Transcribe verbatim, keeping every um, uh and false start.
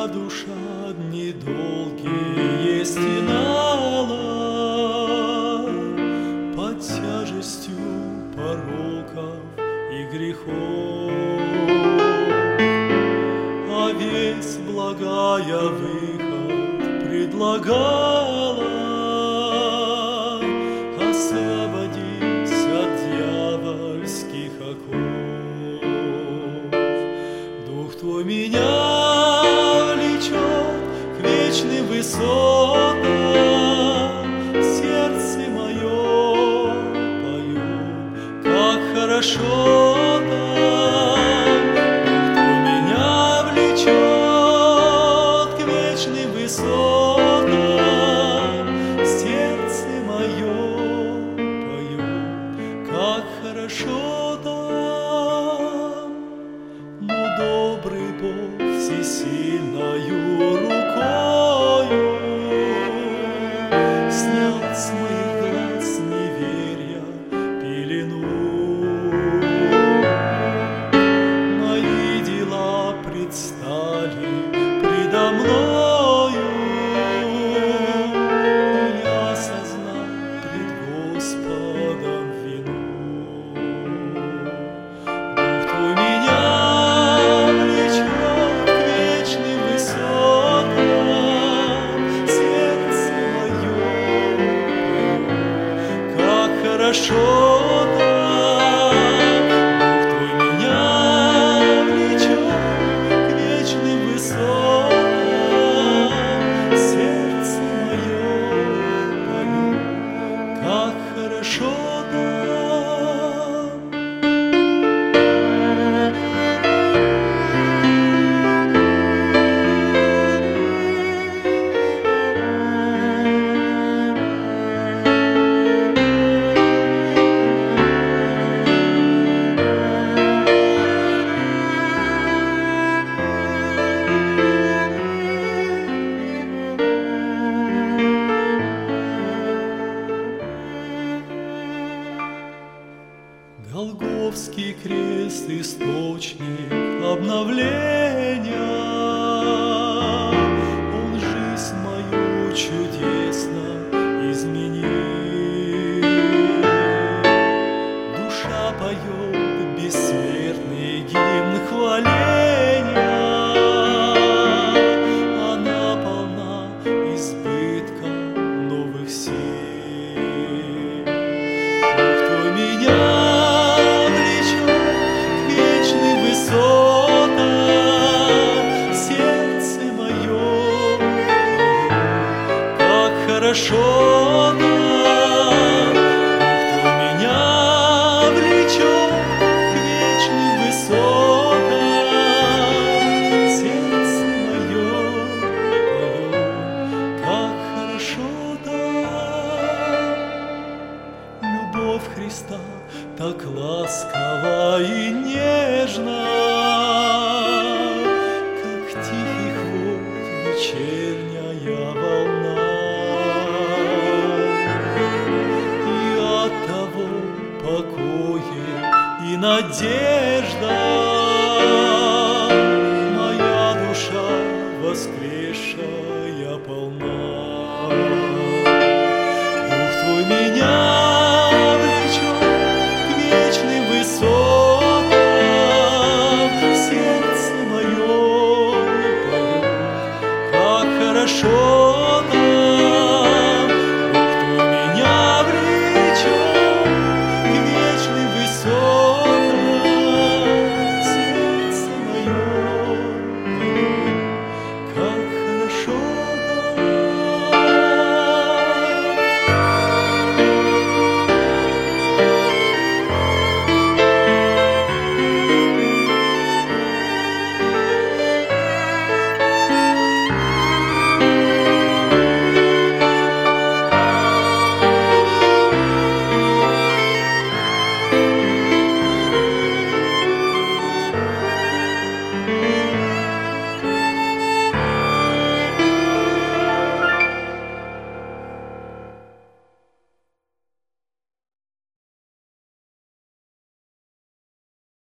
Моя душа дни долгие стенала под тяжестью пороков и грехов, а весть благая выход предлагала: освободись от дьявольских оков. Дух Твой меня влечет к вечным высотам, сердце мое поет, как хорошо там. Дух Твой меня влечет к вечным высотам, сердце мое поет, как хорошо там. Но добрый Бог всесильною рукою снял с моих глаз неверия пелену. Мои дела предстали предо мною, я сознал пред Господом вину. Дух Твой меня влечет к вечным высотам, сердце мое поет, как хорошо там. Дух Твой меня влечет к вечным высотам, сердце мое поет, как хорошо там. Голгофский крест — источник обновления, Он жизнь мою чудесно изменил. Душа поет бессмертный гимн хваления, она полна избытка новых сил. Дух Твой меня сердце мое поет, как хорошо там. Дух Твой меня влечет к вечным высотам, сердце мое поет, как хорошо там. Любовь Христа так ласкова и нежна, как тихих вод вечерняя волна. И от того покое и надежда моя душа воскресшая полна. Дух Твой меня сердце мое поет, как хорошо